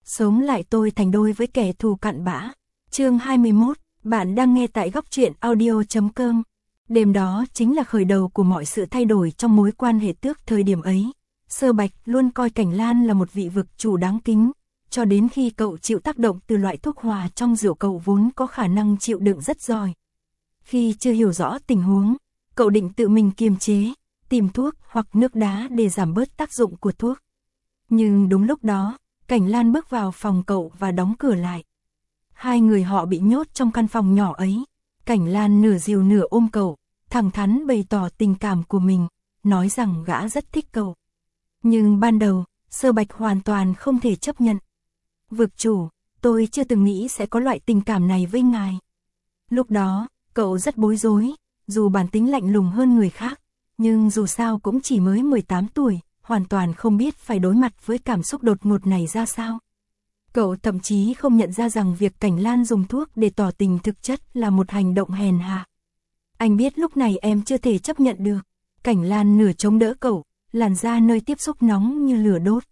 sống lại tôi thành đôi với kẻ thù cặn bã. Chương 21, bạn đang nghe tại góc truyện audio.com. Đêm đó chính là khởi đầu của mọi sự thay đổi trong mối quan hệ Tước thời điểm ấy. Sơ Bạch luôn coi Cảnh Lan là một vị vực chủ đáng kính, cho đến khi cậu chịu tác động từ loại thuốc hòa trong rượu, cậu vốn có khả năng chịu đựng rất giỏi. Khi chưa hiểu rõ tình huống, cậu định tự mình kiềm chế, tìm thuốc hoặc nước đá để giảm bớt tác dụng của thuốc. Nhưng đúng lúc đó, Cảnh Lan bước vào phòng cậu và đóng cửa lại. Hai người họ bị nhốt trong căn phòng nhỏ ấy. Cảnh Lan nửa dìu nửa ôm cậu, thẳng thắn bày tỏ tình cảm của mình, nói rằng gã rất thích cậu. Nhưng ban đầu, Sơ Bạch hoàn toàn không thể chấp nhận. Vực chủ, tôi chưa từng nghĩ sẽ có loại tình cảm này với ngài. Lúc đó, cậu rất bối rối, dù bản tính lạnh lùng hơn người khác, nhưng dù sao cũng chỉ mới 18 tuổi, hoàn toàn không biết phải đối mặt với cảm xúc đột ngột này ra sao. Cậu thậm chí không nhận ra rằng việc Cảnh Lan dùng thuốc để tỏ tình thực chất là một hành động hèn hạ. Anh biết lúc này em chưa thể chấp nhận được. Cảnh Lan nửa chống đỡ cậu, làn da nơi tiếp xúc nóng như lửa đốt.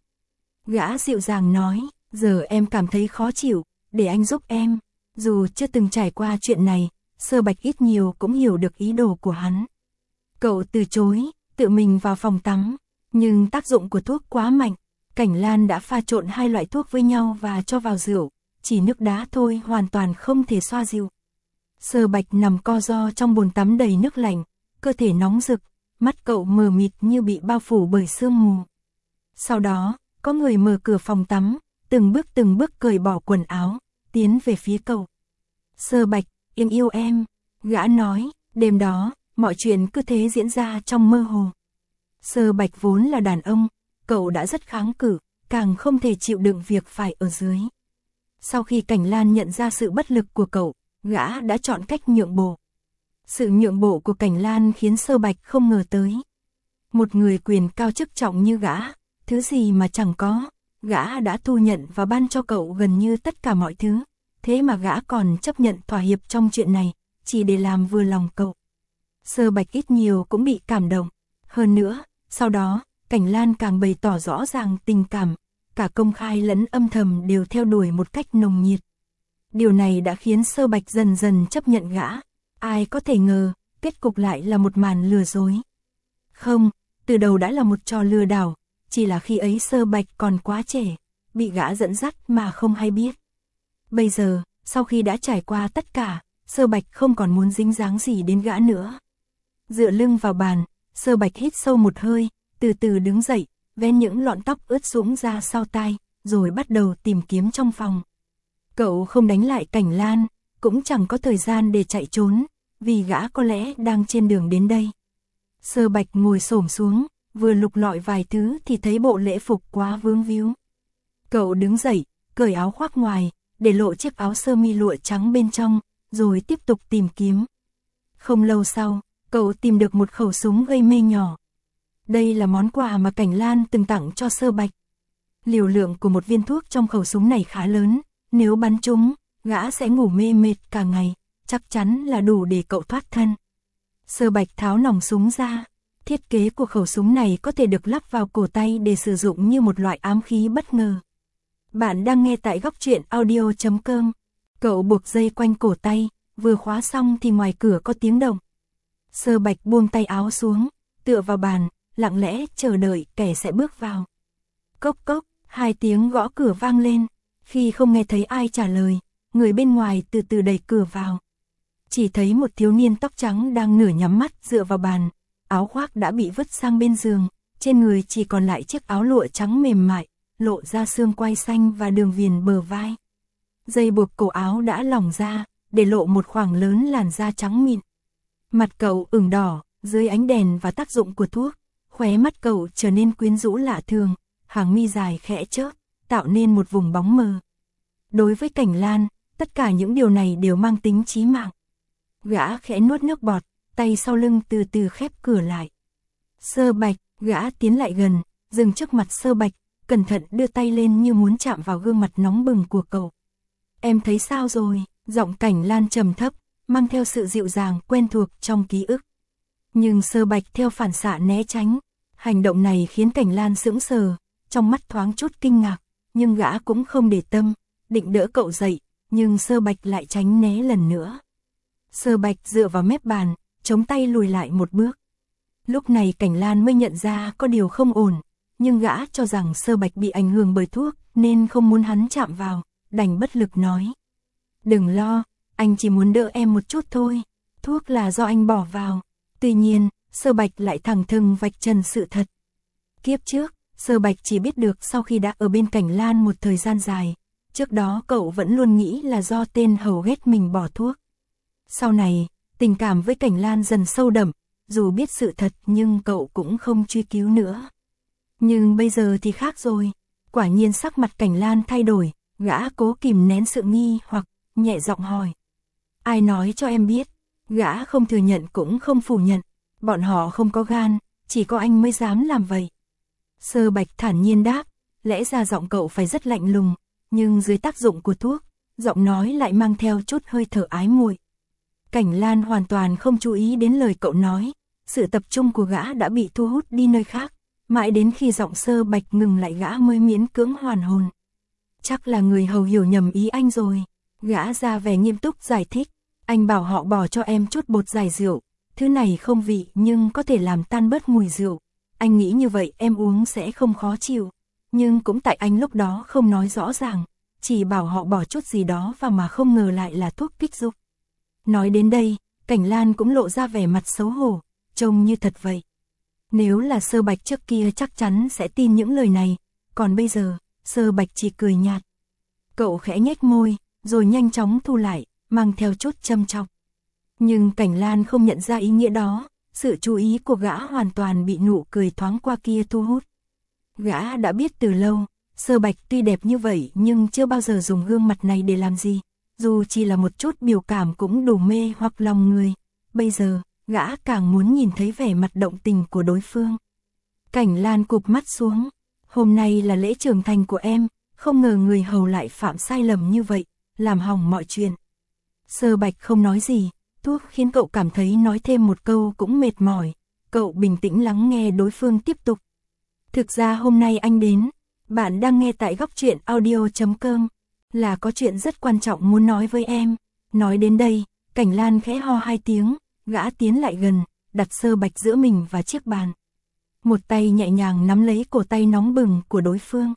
Gã dịu dàng nói, giờ em cảm thấy khó chịu, để anh giúp em. Dù chưa từng trải qua chuyện này, Sơ Bạch ít nhiều cũng hiểu được ý đồ của hắn. Cậu từ chối, tự mình vào phòng tắm, nhưng tác dụng của thuốc quá mạnh. Cảnh Lan đã pha trộn hai loại thuốc với nhau và cho vào rượu, chỉ nước đá thôi hoàn toàn không thể xoa dịu. Sơ Bạch nằm co ro trong bồn tắm đầy nước lạnh, cơ thể nóng rực, mắt cậu mờ mịt như bị bao phủ bởi sương mù. Sau đó, có người mở cửa phòng tắm, từng bước cởi bỏ quần áo, tiến về phía cậu. Sơ Bạch, em yêu em, gã nói. Đêm đó, mọi chuyện cứ thế diễn ra trong mơ hồ. Sơ Bạch vốn là đàn ông, cậu đã rất kháng cự, càng không thể chịu đựng việc phải ở dưới. Sau khi Cảnh Lan nhận ra sự bất lực của cậu, gã đã chọn cách nhượng bộ. Sự nhượng bộ của Cảnh Lan khiến Sơ Bạch không ngờ tới. Một người quyền cao chức trọng như gã, thứ gì mà chẳng có, gã đã thu nhận và ban cho cậu gần như tất cả mọi thứ. Thế mà gã còn chấp nhận thỏa hiệp trong chuyện này, chỉ để làm vừa lòng cậu. Sơ Bạch ít nhiều cũng bị cảm động. Hơn nữa, sau đó, Cảnh Lan càng bày tỏ rõ ràng tình cảm, cả công khai lẫn âm thầm đều theo đuổi một cách nồng nhiệt. Điều này đã khiến Sơ Bạch dần dần chấp nhận gã. Ai có thể ngờ, kết cục lại là một màn lừa dối. Không, từ đầu đã là một trò lừa đảo, chỉ là khi ấy Sơ Bạch còn quá trẻ, bị gã dẫn dắt mà không hay biết. Bây giờ, sau khi đã trải qua tất cả, Sơ Bạch không còn muốn dính dáng gì đến gã nữa. Dựa lưng vào bàn, Sơ Bạch hít sâu một hơi, từ từ đứng dậy, vén những lọn tóc ướt sũng ra sau tai, rồi bắt đầu tìm kiếm trong phòng. Cậu không đánh lại Cảnh Lan, cũng chẳng có thời gian để chạy trốn, vì gã có lẽ đang trên đường đến đây. Sơ Bạch ngồi xổm xuống, vừa lục lọi vài thứ thì thấy bộ lễ phục quá vướng víu. Cậu đứng dậy, cởi áo khoác ngoài, để lộ chiếc áo sơ mi lụa trắng bên trong, rồi tiếp tục tìm kiếm. Không lâu sau, cậu tìm được một khẩu súng gây mê nhỏ. Đây là món quà mà Cảnh Lan từng tặng cho Sơ Bạch. Liều lượng của một viên thuốc trong khẩu súng này khá lớn, nếu bắn trúng, gã sẽ ngủ mê mệt cả ngày, chắc chắn là đủ để cậu thoát thân. Sơ Bạch tháo nòng súng ra. Thiết kế của khẩu súng này có thể được lắp vào cổ tay để sử dụng như một loại ám khí bất ngờ. Bạn đang nghe tại góc truyện audio.com. Cậu buộc dây quanh cổ tay, vừa khóa xong thì ngoài cửa có tiếng động. Sơ Bạch buông tay áo xuống, tựa vào bàn, lặng lẽ chờ đợi kẻ sẽ bước vào. Cốc cốc, hai tiếng gõ cửa vang lên. Khi không nghe thấy ai trả lời, người bên ngoài từ từ đẩy cửa vào. Chỉ thấy một thiếu niên tóc trắng đang nửa nhắm mắt dựa vào bàn, áo khoác đã bị vứt sang bên giường, trên người chỉ còn lại chiếc áo lụa trắng mềm mại, lộ ra xương quai xanh và đường viền bờ vai. Dây buộc cổ áo đã lỏng ra, để lộ một khoảng lớn làn da trắng mịn. Mặt cậu ửng đỏ, dưới ánh đèn và tác dụng của thuốc, khóe mắt cậu trở nên quyến rũ lạ thường, hàng mi dài khẽ chớp, tạo nên một vùng bóng mờ. Đối với Cảnh Lan, tất cả những điều này đều mang tính chí mạng. Gã khẽ nuốt nước bọt, tay sau lưng từ từ khép cửa lại. Sơ Bạch, gã tiến lại gần, dừng trước mặt Sơ Bạch, cẩn thận đưa tay lên như muốn chạm vào gương mặt nóng bừng của cậu. Em thấy sao rồi? Giọng Cảnh Lan trầm thấp, mang theo sự dịu dàng quen thuộc trong ký ức. Nhưng Sơ Bạch theo phản xạ né tránh. Hành động này khiến Cảnh Lan sững sờ, trong mắt thoáng chút kinh ngạc, nhưng gã cũng không để tâm, định đỡ cậu dậy, nhưng Sơ Bạch lại tránh né lần nữa. Sơ Bạch dựa vào mép bàn, chống tay lùi lại một bước. Lúc này Cảnh Lan mới nhận ra có điều không ổn, nhưng gã cho rằng Sơ Bạch bị ảnh hưởng bởi thuốc nên không muốn hắn chạm vào, đành bất lực nói. Đừng lo, anh chỉ muốn đỡ em một chút thôi, thuốc là do anh bỏ vào. Tuy nhiên, Sơ Bạch lại thẳng thừng vạch trần sự thật. Kiếp trước, Sơ Bạch chỉ biết được sau khi đã ở bên Cảnh Lan một thời gian dài, trước đó cậu vẫn luôn nghĩ là do tên hầu ghét mình bỏ thuốc. Sau này, tình cảm với Cảnh Lan dần sâu đậm, dù biết sự thật nhưng cậu cũng không truy cứu nữa. Nhưng bây giờ thì khác rồi, quả nhiên sắc mặt Cảnh Lan thay đổi, gã cố kìm nén sự nghi hoặc, nhẹ giọng hỏi. Ai nói cho em biết? Gã không thừa nhận cũng không phủ nhận, bọn họ không có gan, chỉ có anh mới dám làm vậy. Sơ Bạch thản nhiên đáp, lẽ ra giọng cậu phải rất lạnh lùng, nhưng dưới tác dụng của thuốc, giọng nói lại mang theo chút hơi thở ái muội. Cảnh Lan hoàn toàn không chú ý đến lời cậu nói, sự tập trung của gã đã bị thu hút đi nơi khác, mãi đến khi giọng Sơ Bạch ngừng lại gã mới miễn cưỡng hoàn hồn. Chắc là người hầu hiểu nhầm ý anh rồi, gã ra vẻ nghiêm túc giải thích, anh bảo họ bỏ cho em chút bột giải rượu, thứ này không vị nhưng có thể làm tan bớt mùi rượu, anh nghĩ như vậy em uống sẽ không khó chịu, nhưng cũng tại anh lúc đó không nói rõ ràng, chỉ bảo họ bỏ chút gì đó vào mà không ngờ lại là thuốc kích dục. Nói đến đây, Cảnh Lan cũng lộ ra vẻ mặt xấu hổ, trông như thật vậy. Nếu là Sơ Bạch trước kia chắc chắn sẽ tin những lời này, còn bây giờ, Sơ Bạch chỉ cười nhạt. Cậu khẽ nhếch môi, rồi nhanh chóng thu lại, mang theo chút châm chọc. Nhưng Cảnh Lan không nhận ra ý nghĩa đó, sự chú ý của gã hoàn toàn bị nụ cười thoáng qua kia thu hút. Gã đã biết từ lâu, Sơ Bạch tuy đẹp như vậy nhưng chưa bao giờ dùng gương mặt này để làm gì, dù chỉ là một chút biểu cảm cũng đủ mê hoặc lòng người. Bây giờ, gã càng muốn nhìn thấy vẻ mặt động tình của đối phương. Cảnh Lan cụp mắt xuống, hôm nay là lễ trưởng thành của em, không ngờ người hầu lại phạm sai lầm như vậy, làm hỏng mọi chuyện. Sơ Bạch không nói gì, thuốc khiến cậu cảm thấy nói thêm một câu cũng mệt mỏi, cậu bình tĩnh lắng nghe đối phương tiếp tục. Thực ra hôm nay anh đến, bạn đang nghe tại Góc Truyện Audio.com, là có chuyện rất quan trọng muốn nói với em. Nói đến đây, Cảnh Lan khẽ ho hai tiếng, gã tiến lại gần, đặt Sơ Bạch giữa mình và chiếc bàn. Một tay nhẹ nhàng nắm lấy cổ tay nóng bừng của đối phương.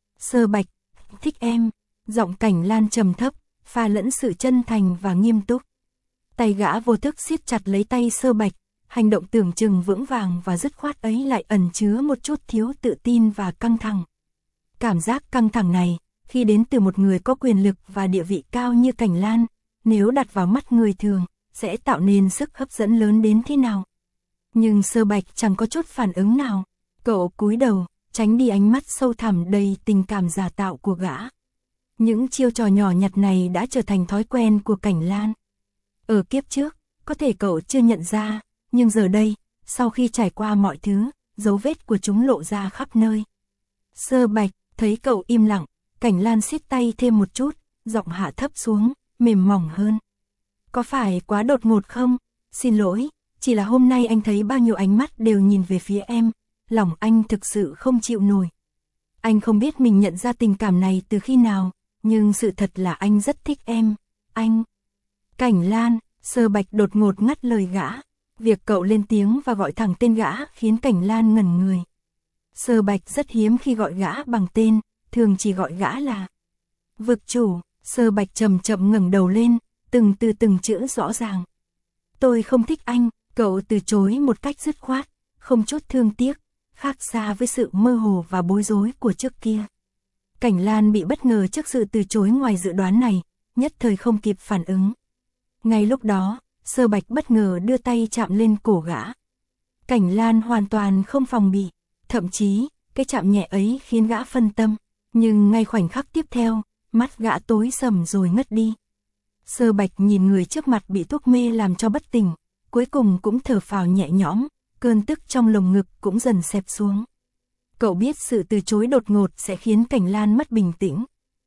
Sơ Bạch, thích em, giọng Cảnh Lan trầm thấp, pha lẫn sự chân thành và nghiêm túc. Tay gã vô thức siết chặt lấy tay Sơ Bạch, hành động tưởng chừng vững vàng và dứt khoát ấy lại ẩn chứa một chút thiếu tự tin và căng thẳng. Cảm giác căng thẳng này, khi đến từ một người có quyền lực và địa vị cao như Cảnh Lan, nếu đặt vào mắt người thường, sẽ tạo nên sức hấp dẫn lớn đến thế nào. Nhưng Sơ Bạch chẳng có chút phản ứng nào, cậu cúi đầu, tránh đi ánh mắt sâu thẳm đầy tình cảm giả tạo của gã. Những chiêu trò nhỏ nhặt này đã trở thành thói quen của Cảnh Lan. Ở kiếp trước, có thể cậu chưa nhận ra, nhưng giờ đây, sau khi trải qua mọi thứ, dấu vết của chúng lộ ra khắp nơi. Sơ Bạch, thấy cậu im lặng, Cảnh Lan siết tay thêm một chút, giọng hạ thấp xuống, mềm mỏng hơn. Có phải quá đột ngột không? Xin lỗi, chỉ là hôm nay anh thấy bao nhiêu ánh mắt đều nhìn về phía em, lòng anh thực sự không chịu nổi. Anh không biết mình nhận ra tình cảm này từ khi nào, nhưng sự thật là anh rất thích em, anh. Cảnh Lan, Sơ Bạch đột ngột ngắt lời gã. Việc cậu lên tiếng và gọi thẳng tên gã khiến Cảnh Lan ngẩn người. Sơ Bạch rất hiếm khi gọi gã bằng tên, thường chỉ gọi gã là vực chủ. Sơ Bạch chậm chậm ngẩng đầu lên, từng từ từng chữ rõ ràng. Tôi không thích anh, cậu từ chối một cách dứt khoát, không chút thương tiếc, khác xa với sự mơ hồ và bối rối của trước kia. Cảnh Lan bị bất ngờ trước sự từ chối ngoài dự đoán này, nhất thời không kịp phản ứng. Ngay lúc đó, Sơ Bạch bất ngờ đưa tay chạm lên cổ gã. Cảnh Lan hoàn toàn không phòng bị, thậm chí, cái chạm nhẹ ấy khiến gã phân tâm, nhưng ngay khoảnh khắc tiếp theo, mắt gã tối sầm rồi ngất đi. Sơ Bạch nhìn người trước mặt bị thuốc mê làm cho bất tỉnh, cuối cùng cũng thở phào nhẹ nhõm, cơn tức trong lồng ngực cũng dần xẹp xuống. Cậu biết sự từ chối đột ngột sẽ khiến Cảnh Lan mất bình tĩnh.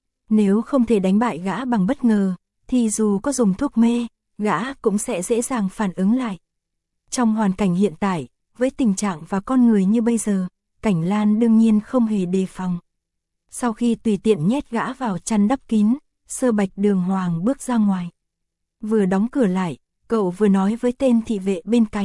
Nếu không thể đánh bại gã bằng bất ngờ, thì dù có dùng thuốc mê, gã cũng sẽ dễ dàng phản ứng lại. Trong hoàn cảnh hiện tại, với tình trạng và con người như bây giờ, Cảnh Lan đương nhiên không hề đề phòng. Sau khi tùy tiện nhét gã vào chăn đắp kín, Sơ Bạch đường hoàng bước ra ngoài. Vừa đóng cửa lại, cậu vừa nói với tên thị vệ bên cạnh.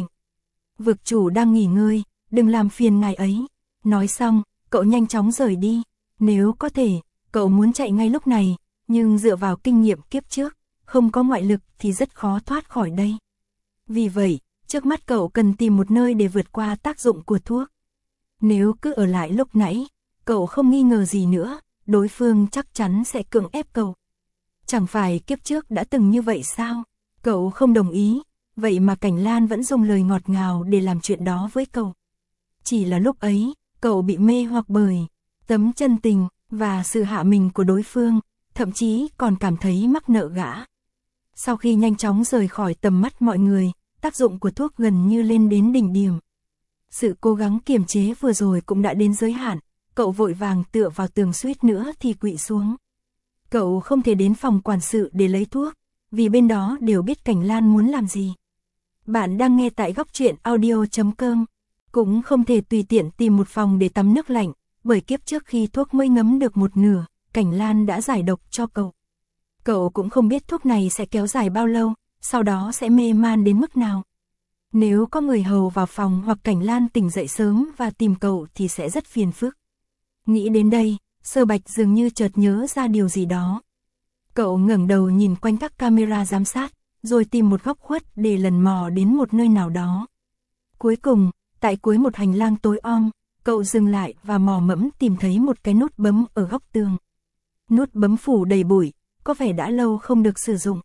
Vực chủ đang nghỉ ngơi, đừng làm phiền ngài ấy. Nói xong, cậu nhanh chóng rời đi. Nếu có thể, cậu muốn chạy ngay lúc này, nhưng dựa vào kinh nghiệm kiếp trước, không có ngoại lực thì rất khó thoát khỏi đây. Vì vậy, trước mắt cậu cần tìm một nơi để vượt qua tác dụng của thuốc. Nếu cứ ở lại lúc nãy, cậu không nghi ngờ gì nữa, đối phương chắc chắn sẽ cưỡng ép cậu. Chẳng phải kiếp trước đã từng như vậy sao? Cậu không đồng ý, vậy mà Cảnh Lan vẫn dùng lời ngọt ngào để làm chuyện đó với cậu. Chỉ là lúc ấy, cậu bị mê hoặc bởi tấm chân tình và sự hạ mình của đối phương, thậm chí còn cảm thấy mắc nợ gã. Sau khi nhanh chóng rời khỏi tầm mắt mọi người, tác dụng của thuốc gần như lên đến đỉnh điểm. Sự cố gắng kiềm chế vừa rồi cũng đã đến giới hạn, cậu vội vàng tựa vào tường suýt nữa thì quỵ xuống. Cậu không thể đến phòng quản sự để lấy thuốc, vì bên đó đều biết Cảnh Lan muốn làm gì. Bạn đang nghe tại Góc Truyện Audio.com. Cũng không thể tùy tiện tìm một phòng để tắm nước lạnh, bởi kiếp trước khi thuốc mới ngấm được một nửa, Cảnh Lan đã giải độc cho cậu. Cậu cũng không biết thuốc này sẽ kéo dài bao lâu, sau đó sẽ mê man đến mức nào. Nếu có người hầu vào phòng hoặc Cảnh Lan tỉnh dậy sớm và tìm cậu thì sẽ rất phiền phức. Nghĩ đến đây, Sơ Bạch dường như chợt nhớ ra điều gì đó. Cậu ngẩng đầu nhìn quanh các camera giám sát, rồi tìm một góc khuất để lần mò đến một nơi nào đó. Cuối cùng, tại cuối một hành lang tối om, cậu dừng lại và mò mẫm tìm thấy một cái nút bấm ở góc tường. Nút bấm phủ đầy bụi, có vẻ đã lâu không được sử dụng.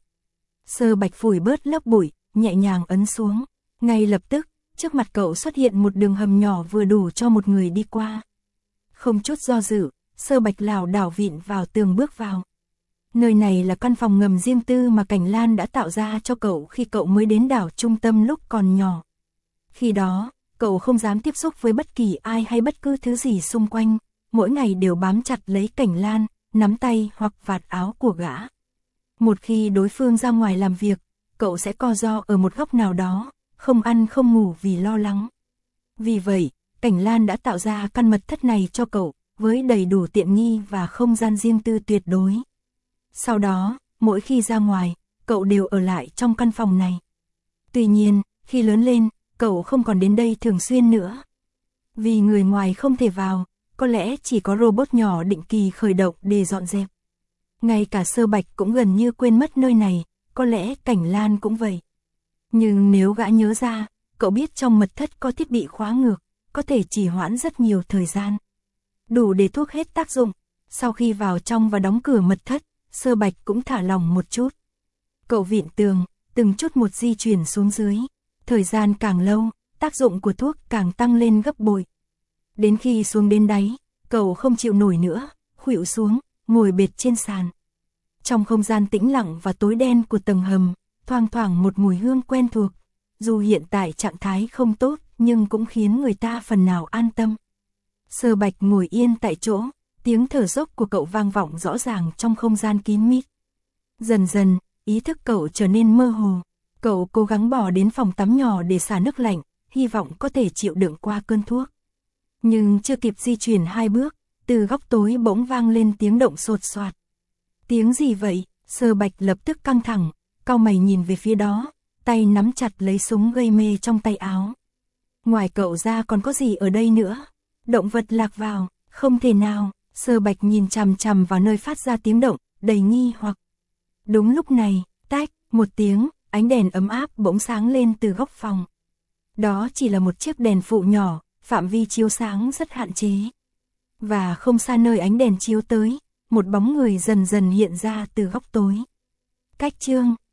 Sơ Bạch phủi bớt lớp bụi, nhẹ nhàng ấn xuống. Ngay lập tức, trước mặt cậu xuất hiện một đường hầm nhỏ vừa đủ cho một người đi qua. Không chút do dự, Sơ Bạch lảo đảo vịn vào tường bước vào. Nơi này là căn phòng ngầm riêng tư mà Cảnh Lan đã tạo ra cho cậu khi cậu mới đến đảo trung tâm lúc còn nhỏ. Khi đó, cậu không dám tiếp xúc với bất kỳ ai hay bất cứ thứ gì xung quanh, mỗi ngày đều bám chặt lấy Cảnh Lan, nắm tay hoặc vạt áo của gã. Một khi đối phương ra ngoài làm việc, cậu sẽ co ro ở một góc nào đó, không ăn không ngủ vì lo lắng. Vì vậy, Cảnh Lan đã tạo ra căn mật thất này cho cậu, với đầy đủ tiện nghi và không gian riêng tư tuyệt đối. Sau đó, mỗi khi ra ngoài, cậu đều ở lại trong căn phòng này. Tuy nhiên, khi lớn lên, cậu không còn đến đây thường xuyên nữa. Vì người ngoài không thể vào, có lẽ chỉ có robot nhỏ định kỳ khởi động để dọn dẹp. Ngay cả Sơ Bạch cũng gần như quên mất nơi này, có lẽ Cảnh Lan cũng vậy. Nhưng nếu gã nhớ ra, cậu biết trong mật thất có thiết bị khóa ngược, có thể trì hoãn rất nhiều thời gian. Đủ để thuốc hết tác dụng. Sau khi vào trong và đóng cửa mật thất, Sơ Bạch cũng thả lòng một chút. Cậu vịn tường, từng chút một di chuyển xuống dưới. Thời gian càng lâu, tác dụng của thuốc càng tăng lên gấp bội. Đến khi xuống đến đáy, cậu không chịu nổi nữa, khuỵu xuống, ngồi bệt trên sàn. Trong không gian tĩnh lặng và tối đen của tầng hầm, thoang thoảng một mùi hương quen thuộc. Dù hiện tại trạng thái không tốt, nhưng cũng khiến người ta phần nào an tâm. Sơ Bạch ngồi yên tại chỗ, tiếng thở dốc của cậu vang vọng rõ ràng trong không gian kín mít. Dần dần, ý thức cậu trở nên mơ hồ. Cậu cố gắng bỏ đến phòng tắm nhỏ để xả nước lạnh, hy vọng có thể chịu đựng qua cơn thuốc. Nhưng chưa kịp di chuyển 2 bước, từ góc tối bỗng vang lên tiếng động sột soạt. Tiếng gì vậy? Sơ Bạch lập tức căng thẳng, cau mày nhìn về phía đó, tay nắm chặt lấy súng gây mê trong tay áo. Ngoài cậu ra còn có gì ở đây nữa? Động vật lạc vào, không thể nào. Sơ Bạch nhìn chằm chằm vào nơi phát ra tiếng động, đầy nghi hoặc. Đúng lúc này, tách, một tiếng, ánh đèn ấm áp bỗng sáng lên từ góc phòng. Đó chỉ là một chiếc đèn phụ nhỏ, phạm vi chiếu sáng rất hạn chế. Và không xa nơi ánh đèn chiếu tới, một bóng người dần dần hiện ra từ góc tối. Cách chương